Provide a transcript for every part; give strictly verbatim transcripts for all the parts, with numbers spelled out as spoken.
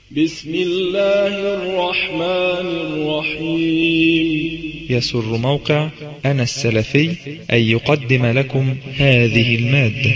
بسم الله الرحمن الرحيم. يسر موقع أنا السلفي أن يقدم لكم هذه المادة.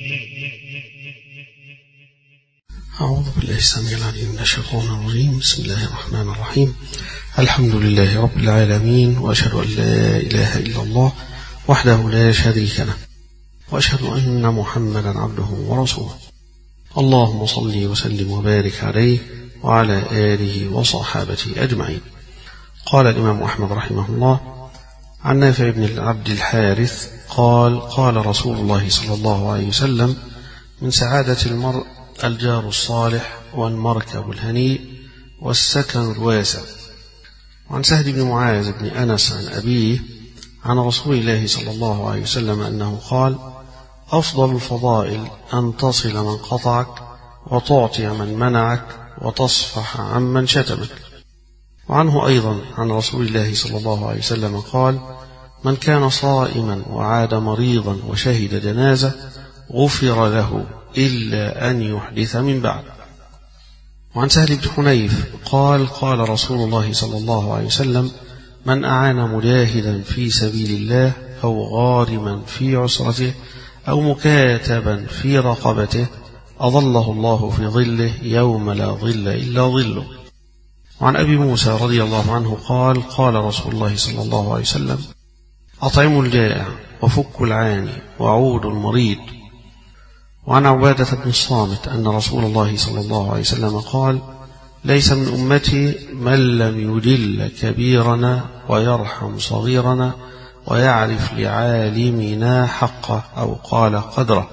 أعوذ بالله السميع العليم من الشيطان الرجيم. بسم الله الرحمن الرحيم. الحمد لله رب العالمين، وأشهد أن لا إله إلا الله وحده لا شريك له، وأشهد أن محمدا عبده ورسوله. اللهم صل وسلم وبارك عليه وعلى آله وصحابته أجمعين. قال الإمام أحمد رحمه الله عن نافع بن عبد الحارث قال قال رسول الله صلى الله عليه وسلم: من سعادة المرء الجار الصالح والمركب الهنيء والسكن الواسع. وعن سهل بن معاذ بن أنس عن أبيه عن رسول الله صلى الله عليه وسلم أنه قال: أفضل الفضائل أن تصل من قطعك، وتعطي من منعك، وتصفح عمن شتمك. وعنه أيضا عن رسول الله صلى الله عليه وسلم قال: من كان صائما وعاد مريضا وشهد جنازة غفر له إلا أن يحدث من بعد. وعن سهل بن حنيف قال قال رسول الله صلى الله عليه وسلم: من أعان مجاهدا في سبيل الله أو غارما في عسرته أو مكاتبا في رقبته أظله الله في ظله يوم لا ظل إلا ظله. وعن أبي موسى رضي الله عنه قال قال رسول الله صلى الله عليه وسلم: أطعموا الجائع وفكوا العاني وعودوا المريض. وعن عبادة بن الصامت أن رسول الله صلى الله عليه وسلم قال: ليس من أمتي من لم يجل كبيرنا ويرحم صغيرنا ويعرف لعالمنا حقه، أو قال قدره.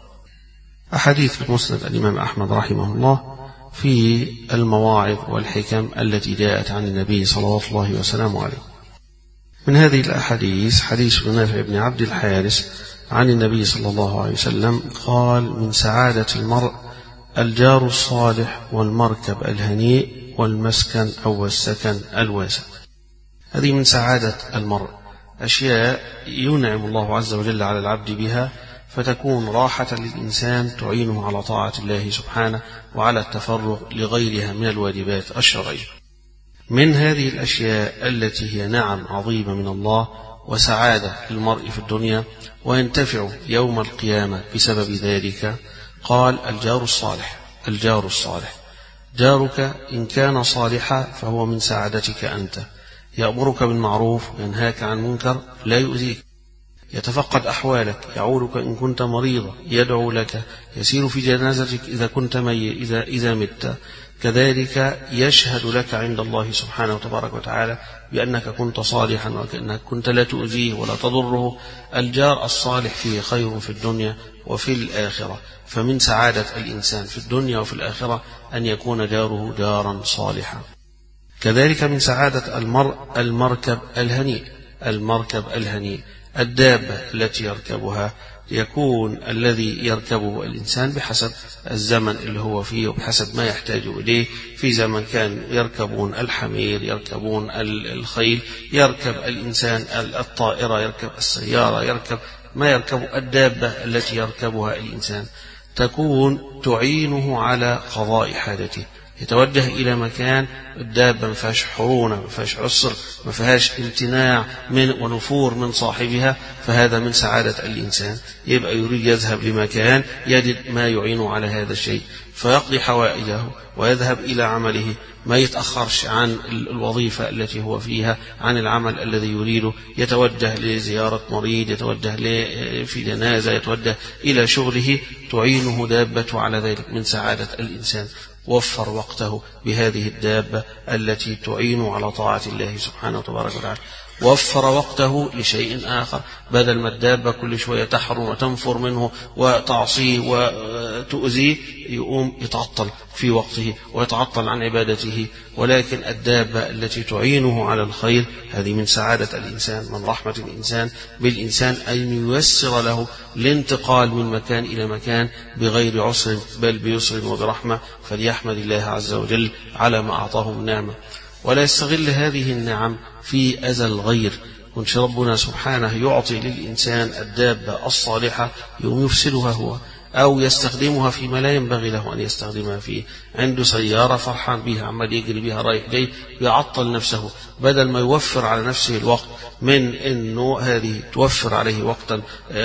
أحاديث في مسند الإمام أحمد رحمه الله في المواعظ والحكم التي جاءت عن النبي صلى الله وسلم عليه. من هذه الأحاديث حديث نافع بن عبد الحارث عن النبي صلى الله عليه وسلم قال: من سعادة المرء الجار الصالح والمركب الهنيء والمسكن أو السكن الواسع. هذه من سعادة المرء، أشياء ينعم الله عز وجل على العبد بها فتكون راحة للإنسان تعينه على طاعة الله سبحانه وعلى التفرغ لغيرها من الواجبات الشرعية. من هذه الأشياء التي هي نعم عظيمة من الله وسعادة للمرء في الدنيا وينتفع يوم القيامة بسبب ذلك، قال: الجار الصالح. الجار الصالح جارك إن كان صالحا فهو من سعادتك أنت، يأمرك بالمعروف وينهاك عن منكر، لا يؤذيك، يتفقد أحوالك، يعودك إن كنت مريضا، يدعو لك، يسير في جنازتك إذا كنت مي إذا إذا مت، كذلك يشهد لك عند الله سبحانه وتبارك وتعالى بأنك كنت صالحا وكأنك كنت لا تؤذيه ولا تضره. الجار الصالح فيه خير في الدنيا وفي الآخرة، فمن سعادة الإنسان في الدنيا وفي الآخرة أن يكون جاره جارا صالحا. كذلك من سعادة المرء المركب الهنيء. المركب الهنيء الدابة التي يركبها، يكون الذي يركبه الإنسان بحسب الزمن اللي هو فيه وبحسب ما يحتاج إليه. في زمن كان يركبون الحمير، يركبون الخيل، يركب الإنسان الطائرة، يركب السيارة، يركب ما يركب الدابة التي يركبها الإنسان، تكون تعينه على قضاء حاجته. يتوجه إلى مكان الدابة ما فيهاش حرونة، ما فيهاش عسر، ما فيهاش امتناع من ونفور من صاحبها، فهذا من سعادة الإنسان. يبقى يريد يذهب لمكان يجد ما يعينه على هذا الشيء فيقضي حوائجه ويذهب إلى عمله، ما يتأخرش عن الوظيفة التي هو فيها، عن العمل الذي يريده، يتوجه لزيارة مريض، يتوجه في جنازة، يتوجه إلى شغله، تعينه دابته على ذلك، من سعادة الإنسان. وفر وقته بهذه الدابة التي تعين على طاعة الله سبحانه وتبارك وتعالى. وفر وقته لشيء آخر، بدل ما الدابة كل شوية تحرم وتنفر منه وتعصيه وتؤذيه، يقوم يتعطل في وقته ويتعطل عن عبادته. ولكن الدابة التي تعينه على الخير، هذه من سعادة الإنسان، من رحمة الإنسان بالإنسان أن ييسر له الانتقال من مكان إلى مكان بغير عسر بل بيسر وبرحمة. فليحمد الله عز وجل على ما أعطاه من نعمة، ولا يستغل هذه النعم في أذى الغير. ونشاء ربنا سبحانه يعطي للإنسان الدابة الصالحة يوم يفسدها هو، أو يستخدمها فيما لا ينبغي له أن يستخدمها فيه. عنده سيارة فرحان بها، عمال يجري بها رايح جاي، يعطل نفسه بدل ما يوفر على نفسه الوقت من أنه هذه توفر عليه وقتا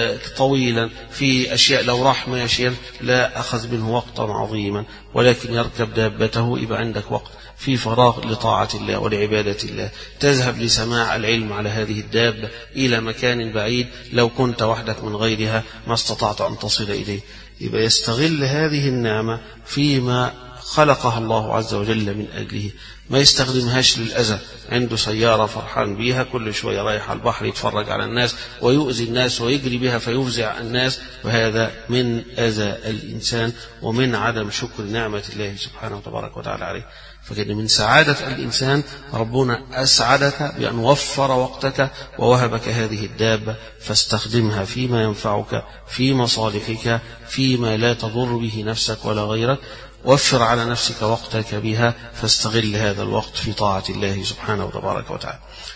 طويلا في أشياء لو راح ماشيا لا أخذ منه وقتا عظيما، ولكن يركب دابته يبقى عندك وقت في فراغ لطاعة الله ولعبادة الله. تذهب لسماع العلم على هذه الدابة إلى مكان بعيد لو كنت وحدك من غيرها ما استطعت أن تصل إليه. يبقى يستغل هذه النعمة فيما خلقها الله عز وجل من أجله، ما يستخدمهاش للأذى. عنده سيارة فرحان بيها، كل شوية رايح على البحر يتفرج على الناس ويؤذي الناس ويجري بها فيفزع الناس، وهذا من أذى الإنسان ومن عدم شكر نعمة الله سبحانه وتبارك وتعالى عليه. فكان من سعادة الإنسان ربنا أسعدك بأن وفر وقتك ووهبك هذه الدابة، فاستخدمها فيما ينفعك في مصالحك فيما لا تضر به نفسك ولا غيرك. وفر على نفسك وقتك بها، فاستغل هذا الوقت في طاعة الله سبحانه وتبارك وتعالى.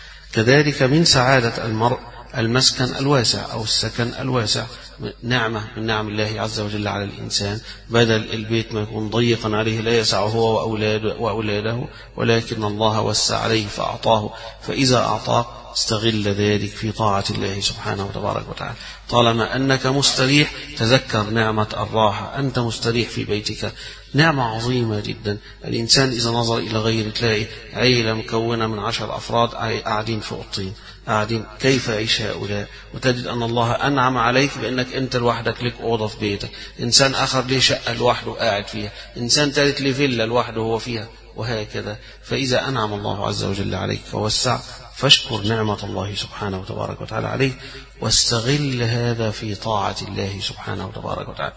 كذلك من سعادة المرء المسكن الواسع أو السكن الواسع، نعمة من نعم الله عز وجل على الإنسان. بدل البيت ما يكون ضيقا عليه لا يسع هو وأولاده, وأولاده ولكن الله وسع عليه فأعطاه، فإذا أعطاك استغل ذلك في طاعة الله سبحانه وتبارك وتعالى. طالما أنك مستريح تذكر نعمة الراحة، أنت مستريح في بيتك، نعمة عظيمة جدا. الإنسان إذا نظر إلى غير تلاقي عيلة مكونة من عشر أفراد قاعدين في أوضتين قاعدين، كيف يعيش هؤلاء؟ وتجد أن الله أنعم عليك بأنك أنت لوحدك لك أوضة في بيتك، إنسان آخر ليه شقة لوحده قاعد فيها، إنسان ثالث ليه فيلا لوحده هو فيها، وهكذا. فإذا أنعم الله عز وجل عليك فوسع، فاشكر نعمة الله سبحانه وتبارك وتعالى عليه، واستغل هذا في طاعة الله سبحانه وتبارك وتعالى.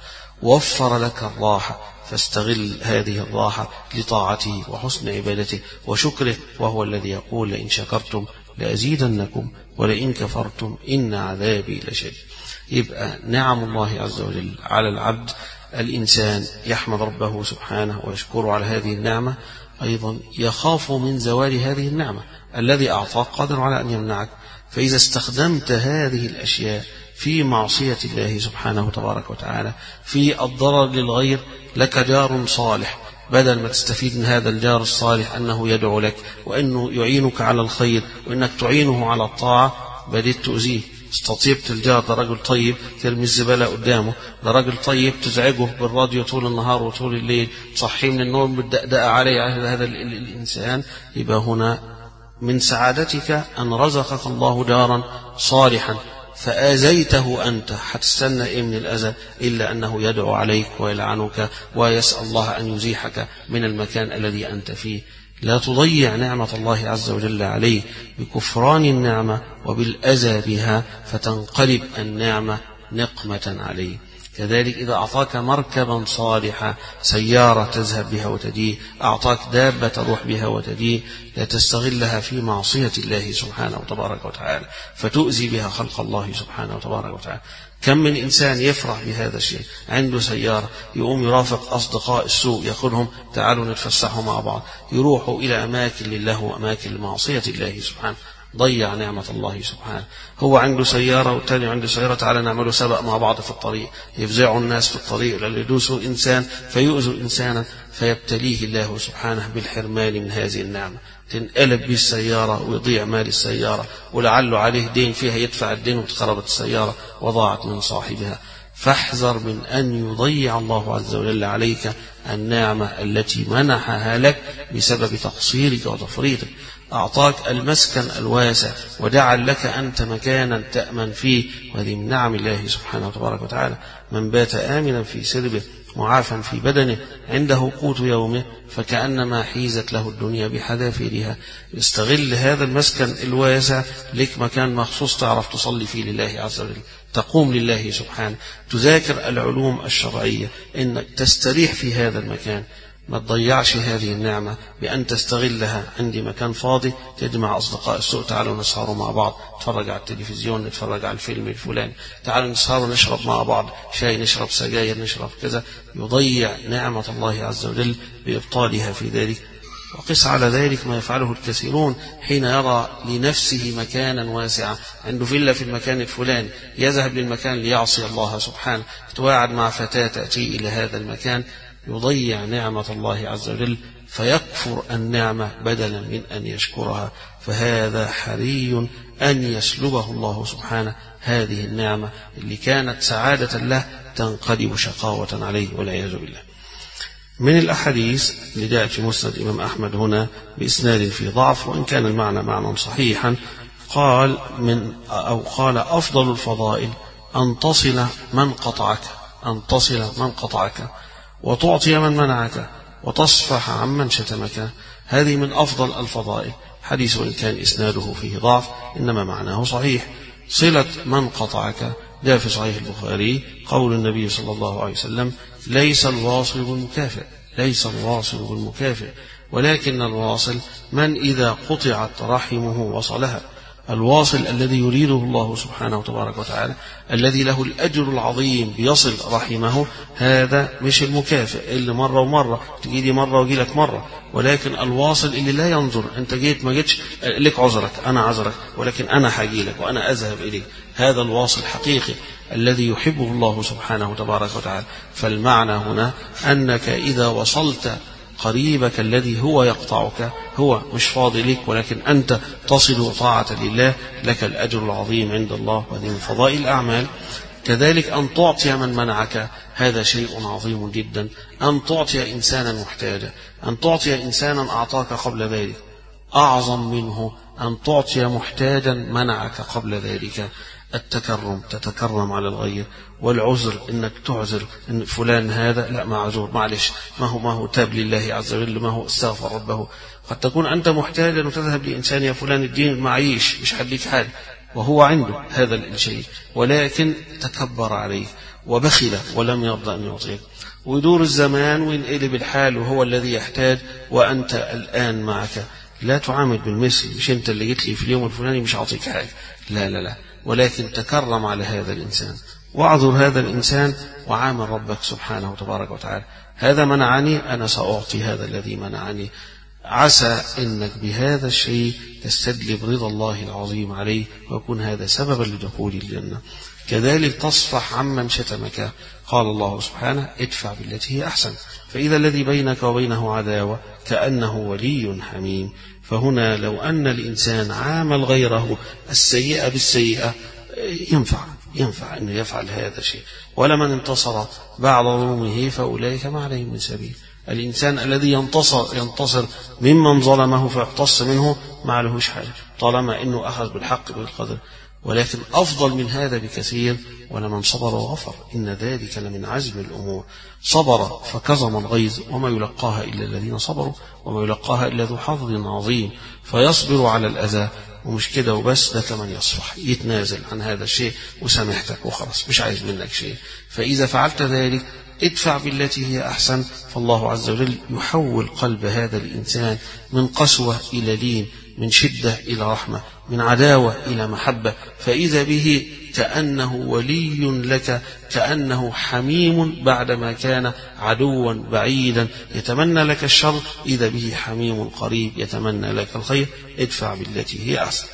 وفر لك الراحة، فاستغل هذه الراحة لطاعته وحسن عبادته وشكره، وهو الذي يقول لئن شكرتم لأزيدنكم ولئن كفرتم إن عذابي لشديد. يبقى نعم الله عز وجل على العبد، الإنسان يحمد ربه سبحانه ويشكره على هذه النعمة، أيضا يخاف من زوال هذه النعمة. الذي أعطاك قادر على أن يمنعك، فإذا استخدمت هذه الأشياء في معصية الله سبحانه وتبارك وتعالى في الضرر للغير، لك جار صالح، بدل ما تستفيد من هذا الجار الصالح أنه يدعو لك وأنه يعينك على الخير وأنك تعينه على الطاعة، بديت تؤذيه. استطيبت الجار، ده رجل طيب ترمي الزبالة قدامه، ده رجل طيب تزعجه بالراديو طول النهار وطول الليل، تصحيه من النوم بالدقدقة عليه على هذا الإنسان. يبقى هنا من سعادتك أن رزقك الله جارا صالحا فآذيته أنت، هتستنى إيه من الأذى إلا أنه يدعو عليك ويلعنك ويسأل الله أن يزيحك من المكان الذي أنت فيه. لا تضيع نعمة الله عز وجل عليه بكفران النعمة وبالأذى بها فتنقلب النعمة نقمة عليه. كذلك إذا أعطاك مركبا صالحا، سيارة تذهب بها وتجيه، أعطاك دابة تروح بها وتجيه، لا تستغلها في معصية الله سبحانه وتبارك وتعالى فتؤذي بها خلق الله سبحانه وتبارك وتعالى. كم من إنسان يفرح بهذا الشيء، عنده سيارة يقوم يرافق أصدقاء السوء يأخذهم تعالوا نتفسحوا مع بعض، يروحوا إلى أماكن لله وأماكن لمعصية الله سبحانه، ضيع نعمة الله سبحانه. هو عنده سيارة والتاني عنده سيارة، تعالى نعمله سبق مع بعض في الطريق، يفزعوا الناس في الطريق لأن يدوسوا إنسان فيؤذوا إنسانا فيبتليه الله سبحانه بالحرمان من هذه النعمة، تنقلب به السيارة ويضيع مال السيارة ولعله عليه دين فيها يدفع الدين وتخربت السيارة وضاعت من صاحبها. فاحذر من أن يضيع الله عز وجل عليك النعمة التي منحها لك بسبب تقصيرك وتفريطك. أعطاك المسكن الواسع وجعل لك أنت مكانا تأمن فيه، وهذه من نعم الله سبحانه وتبارك وتعالى. من بات آمنا في سربه معافا في بدنه عنده قوت يومه فكأنما حيزت له الدنيا بحذافيرها. استغل هذا المسكن الواسع، لك مكان مخصوص تعرف تصلي فيه لله عز وجل، تقوم لله سبحانه، تذاكر العلوم الشرعية، إنك تستريح في هذا المكان. ما تضيعش هذه النعمة بأن تستغلها. عندي مكان فاضي تجمع أصدقاء السوء، تعالوا نسهروا مع بعض، نتفرج على التلفزيون، نتفرج على الفيلم الفلاني، تعالوا نسهروا نشرب مع بعض شاي، نشرب سجاير، نشرب كذا. يضيع نعمة الله عز وجل بإبطالها في ذلك. وقس على ذلك ما يفعله الكثيرون حين يرى لنفسه مكانا واسعا، عنده فيلا في المكان الفلاني، يذهب للمكان ليعصي الله سبحانه، يتواعد مع فتاة تأتي إلى هذا المكان، يضيع نعمة الله عز وجل فيكفر النعمة بدلا من أن يشكرها. فهذا حري أن يسلبه الله سبحانه هذه النعمة اللي كانت سعادة له تنقلب شقاوة عليه والعياذ بالله. من الأحاديث اللي جاءت في مسند الإمام أحمد هنا بإسناد في ضعف، وإن كان المعنى معنى صحيحا، قال من أو قال أفضل الفضائل أن تصل من قطعك، أن تصل من قطعك، وتعطي من منعك، وتصفح عمن شتمك. هذه من أفضل الفضائل. حديث وإن كان إسناده فيه ضعف إنما معناه صحيح. صلة من قطعك جاء في صحيح البخاري قول النبي صلى الله عليه وسلم: ليس الواصل بالمكافئ، ليس الواصل بالمكافئ، ولكن الواصل من إذا قطعت رحمه وصلها. الواصل الذي يريده الله سبحانه وتبارك وتعالى، الذي له الأجر العظيم بيصل رحمه، هذا مش المكافئ اللي مرة ومرة تجي لي مرة وجي لك مرة، ولكن الواصل اللي لا ينظر أنت جيت ما جيتش لك عذرك، أنا عذرك، ولكن أنا حاجي لك وأنا أذهب إليك. هذا الواصل حقيقي الذي يحبه الله سبحانه وتبارك وتعالى. فالمعنى هنا أنك إذا وصلت قريبك الذي هو يقطعك، هو مش فاضي لك ولكن أنت تصل طاعة لله، لك الأجر العظيم عند الله، وهذه من فضائل الأعمال. كذلك أن تعطي من منعك، هذا شيء عظيم جدا. أن تعطي إنسانا محتاجا، أن تعطي إنسانا أعطاك قبل ذلك، أعظم منه أن تعطي محتاجا منعك قبل ذلك. التكرم، تتكرم على الغير، والعذر انك تعذر ان فلان هذا لا معذور، معلش، ما هو ما هو تاب لله عز وجل، ما هو استغفر ربه. قد تكون انت محتاجا وتذهب لانسان: يا فلان الدين معيش، مش هديك حاجه، وهو عنده هذا الشيء، ولكن تكبر عليه وبخل ولم يرضى ان يعطيك. ويدور الزمان وينقلب الحال وهو الذي يحتاج وانت الان معك. لا تعامل بالمثل، مش انت اللي جيت لي في اليوم الفلاني مش هعطيك حاجه، لا لا لا، ولكن تكرم على هذا الإنسان، واعذر هذا الإنسان، وعامل ربك سبحانه وتبارك وتعالى: هذا منعني، أنا سأعطي هذا الذي منعني. عسى إنك بهذا الشيء تستجلب رضا الله العظيم عليه، ويكون هذا سببا لدخول الجنة. كذلك تصفح عمن شتمك. قال الله سبحانه: ادفع بالتي هي أحسن، فإذا الذي بينك وبينه عداوة كأنه ولي حميم. فهنا لو أن الإنسان عامل غيره السيئة بالسيئة ينفع ينفع أنه يفعل هذا الشيء، ولمن انتصر بعد ظلمه فأولئك ما عليهم من سبيل. الإنسان الذي ينتصر ينتصر ممن ظلمه فيقتص منه ما عليهوش حاجة طالما أنه أخذ بالحق بالقدر. ولكن أفضل من هذا بكثير: ولمن صبر وغفر إن ذلك لمن عزم الأمور. صبر فكظم الغيظ، وما يلقاها إلا الذين صبروا، وما يلقاها إلا ذو حظ عظيم. فيصبر على الأذى، ومش كده وبس، ده كمان يصفح، يتنازل عن هذا الشيء وسامحتك وخلاص، مش عايز منك شيء. فإذا فعلت ذلك ادفع بالتي هي أحسن، فالله عز وجل يحول قلب هذا الإنسان من قسوة إلى لين، من شدة إلى رحمة، من عداوة إلى محبة، فإذا به كأنه ولي لك، كأنه حميم بعدما كان عدوا بعيدا يتمنى لك الشر، إذا به حميم قريب يتمنى لك الخير. ادفع بالتي هي أحسن.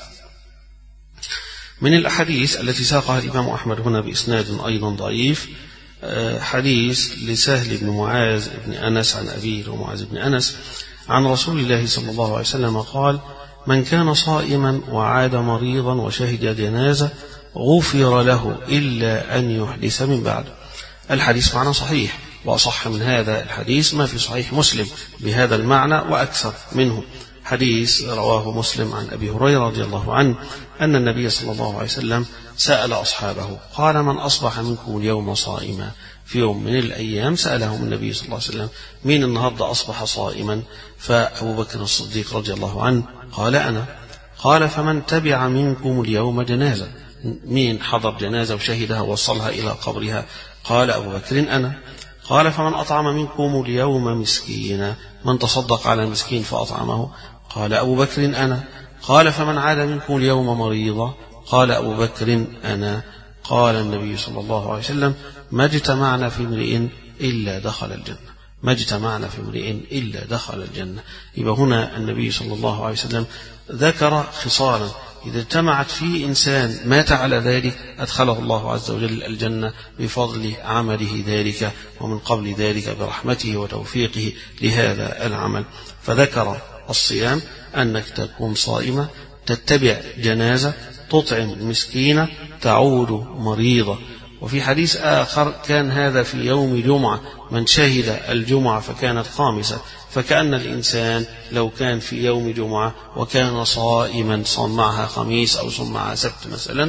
من الأحاديث التي ساقها الإمام أحمد هنا بإسناد أيضا ضعيف، حديث لسهل بن معاذ بن أنس عن أبيه ومعاذ بن أنس عن رسول الله صلى الله عليه وسلم قال: من كان صائما وعاد مريضا وشهد جنازة غفر له إلا أن يحدث من بعد. الحديث معنى صحيح، وأصح من هذا الحديث ما في صحيح مسلم بهذا المعنى وأكثر منه. حديث رواه مسلم عن أبي هريرة رضي الله عنه أن النبي صلى الله عليه وسلم سأل أصحابه قال: من أصبح منكم اليوم صائما؟ في يوم من الأيام سألهم النبي صلى الله عليه وسلم: مين النهاردة أصبح صائما؟ فأبو بكر الصديق رضي الله عنه قال: أنا. قال: فمن تبع منكم اليوم جنازة؟ مين حضر جنازة وشهدها ووصلها إلى قبرها؟ قال أبو بكر: أنا. قال: فمن أطعم منكم اليوم مسكينا؟ من تصدق على مسكين فأطعمه؟ قال أبو بكر: أنا. قال: فمن عاد منكم اليوم مريضا؟ قال أبو بكر: أنا. قال النبي صلى الله عليه وسلم: ما اجتمعنا في امرئ إلا دخل الجنة، ما اجتمعنا في امرئ إلا دخل الجنة. يبقى هنا النبي صلى الله عليه وسلم ذكر خصالا إذا اجتمعت في إنسان مات على ذلك أدخله الله عز وجل الجنة بفضل عمله ذلك، ومن قبل ذلك برحمته وتوفيقه لهذا العمل. فذكر الصيام أنك تكون صائمة، تتبع جنازة، تطعم مسكينة، تعود مريضة. وفي حديث آخر كان هذا في يوم جمعة، من شهد الجمعة فكانت خامسة، فكأن الإنسان لو كان في يوم جمعة وكان صائما، صام معها خميس أو صام معها سبت مثلا،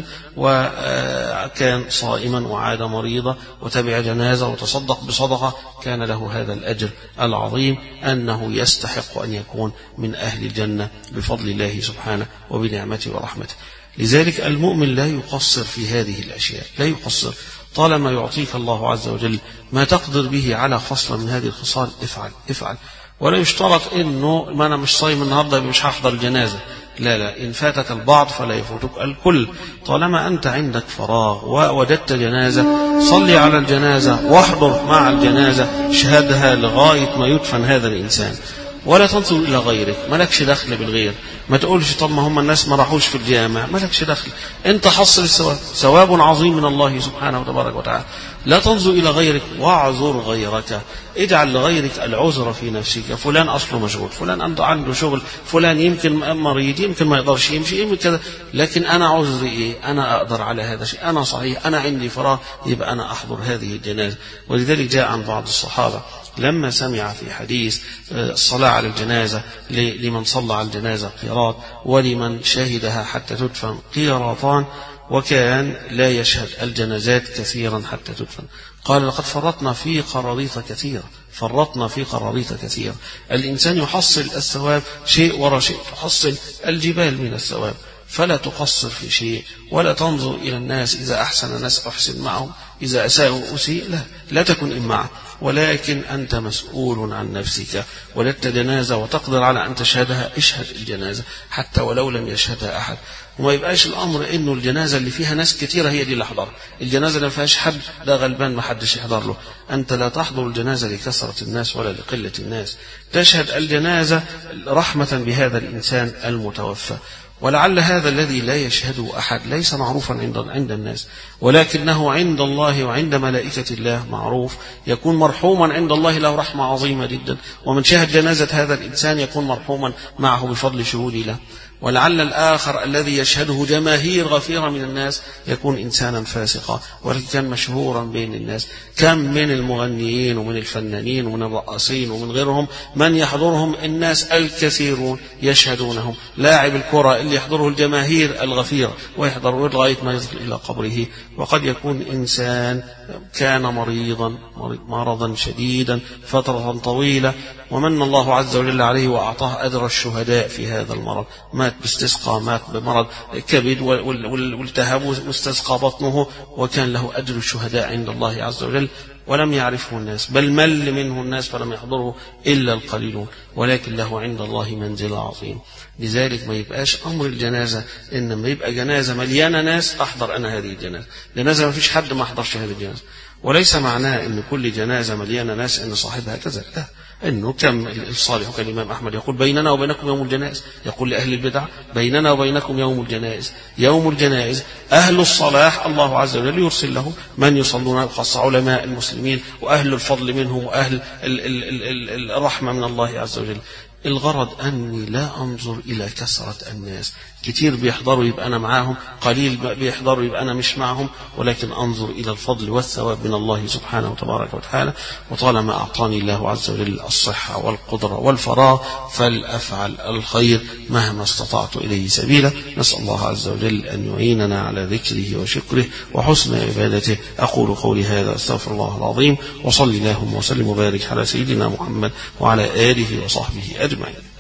وكان صائما وعاد مريضة وتبع جنازة وتصدق بصدقة، كان له هذا الأجر العظيم أنه يستحق أن يكون من أهل الجنة بفضل الله سبحانه وبنعمته ورحمته. لذلك المؤمن لا يقصر في هذه الأشياء، لا يقصر، طالما يعطيك الله عز وجل ما تقدر به على خصلة من هذه الخصال افعل افعل. ولا يشترط انه ما انا مش صايم النهارده مش هحضر الجنازه، لا لا، ان فاتك البعض فلا يفوتك الكل. طالما انت عندك فراغ ووجدت جنازه صلي على الجنازه واحضر مع الجنازه، اشهدها لغايه ما يدفن هذا الانسان، ولا تنظر إلى غيرك، مالكش دخل بالغير. ما تقولش طب ما هم الناس ما راحوش في الجامع، مالكش دخل، انت حصل الثواب، ثواب عظيم من الله سبحانه وتبارك وتعالى. لا تنظر إلى غيرك واعذر غيرك، اجعل لغيرك العذر في نفسك. فلان أصله مشغول، فلان عنده شغل، فلان يمكن مريض، يمكن ما يقدرش يمشي، يمكن كذا، لكن أنا عذري إيه؟ أنا أقدر على هذا الشيء، أنا صحيح، أنا عندي فراغ، يبقى أنا أحضر هذه الجنازة. ولذلك جاء عن بعض الصحابة لما سمع في حديث الصلاة على الجنازة لمن صلى على الجنازة قيراط، ولمن شهدها حتى تدفن قيراطان، وكان لا يشهد الجنازات كثيرا حتى تدفن، قال لقد فرطنا في قراريط كثيرة، فرطنا في قراريط كثيرة. الإنسان يحصل الثواب شيء وراء شيء، تحصل الجبال من الثواب، فلا تقصر في شيء، ولا تنظر إلى الناس، إذا أحسن الناس أحسن معهم، إذا أساءوا أسيء، لا لا تكن إمعا، ولكن أنت مسؤول عن نفسك. ولدت جنازة وتقدر على أن تشهدها، اشهد الجنازة حتى ولو لم يشهدها أحد. وما يبقاش الأمر إنه الجنازة اللي فيها ناس كتيرة هي دي اللي حضر، الجنازة اللي ما فيهاش حد ده غلبان ما حدش يحضر له. أنت لا تحضر الجنازة لكثرة الناس ولا لقلة الناس، تشهد الجنازة رحمة بهذا الإنسان المتوفى. ولعل هذا الذي لا يشهده أحد ليس معروفا عند عند الناس، ولكنه عند الله وعند ملائكة الله معروف، يكون مرحوما عند الله، له رحمة عظيمة جدا. ومن شهد جنازة هذا الإنسان يكون مرحوما معه بفضل شهوده له. ولعل الآخر الذي يشهده جماهير غفيرة من الناس يكون إنسانا فاسقا، ولكن كان مشهورا بين الناس. كم من المغنيين ومن الفنانين ومن الرقاصين ومن غيرهم من يحضرهم الناس الكثيرون يشهدونهم. لاعب الكرة اللي يحضره الجماهير الغفيرة ويحضره لغاية ما يصل إلى قبره. وقد يكون إنسان كان مريضا مرضا شديدا فترة طويلة، ومن الله عز وجل عليه وأعطاه أجر الشهداء في هذا المرض، مات باستسقى، مات بمرض كبد والتهب واستسقى بطنه، وكان له أجر الشهداء عند الله عز وجل، ولم يعرفه الناس، بل مل منه الناس فلم يحضره إلا القليلون، ولكن له عند الله منزل عظيم. لذلك ما يبقاش أمر الجنازة إنما يبقى جنازة مليانة ناس أحضر أنا هذه الجنازة، جنازة ما فيش حد ما أحضرش هذه الجنازة، وليس معناه إن كل جنازة مليانة ناس إن صاحبها كذا، لا، إنه كم الصالح كالإمام أحمد يقول بيننا وبينكم يوم الجنائز، يقول لأهل البدع بيننا وبينكم يوم الجنائز، يوم الجنائز أهل الصلاح الله عز وجل يرسل له من يصلون، خاصة علماء المسلمين وأهل الفضل منهم وأهل الرحمة من الله عز وجل. الغرض أني لا أنظر إلى كثرة الناس، كتير بيحضروا يبقى أنا معاهم، قليل بيحضروا يبقى أنا مش معهم، ولكن أنظر إلى الفضل والثواب من الله سبحانه وتبارك وتعالى. وطالما أعطاني الله عز وجل الصحة والقدرة والفراغ فلأفعل الخير مهما استطعت إليه سبيلا. نسأل الله عز وجل أن يعيننا على ذكره وشكره وحسن عبادته. أقول قولي هذا أستغفر الله العظيم، وصلي اللهم وسلم وبارك على سيدنا محمد وعلى آله وصحبه أجمعين.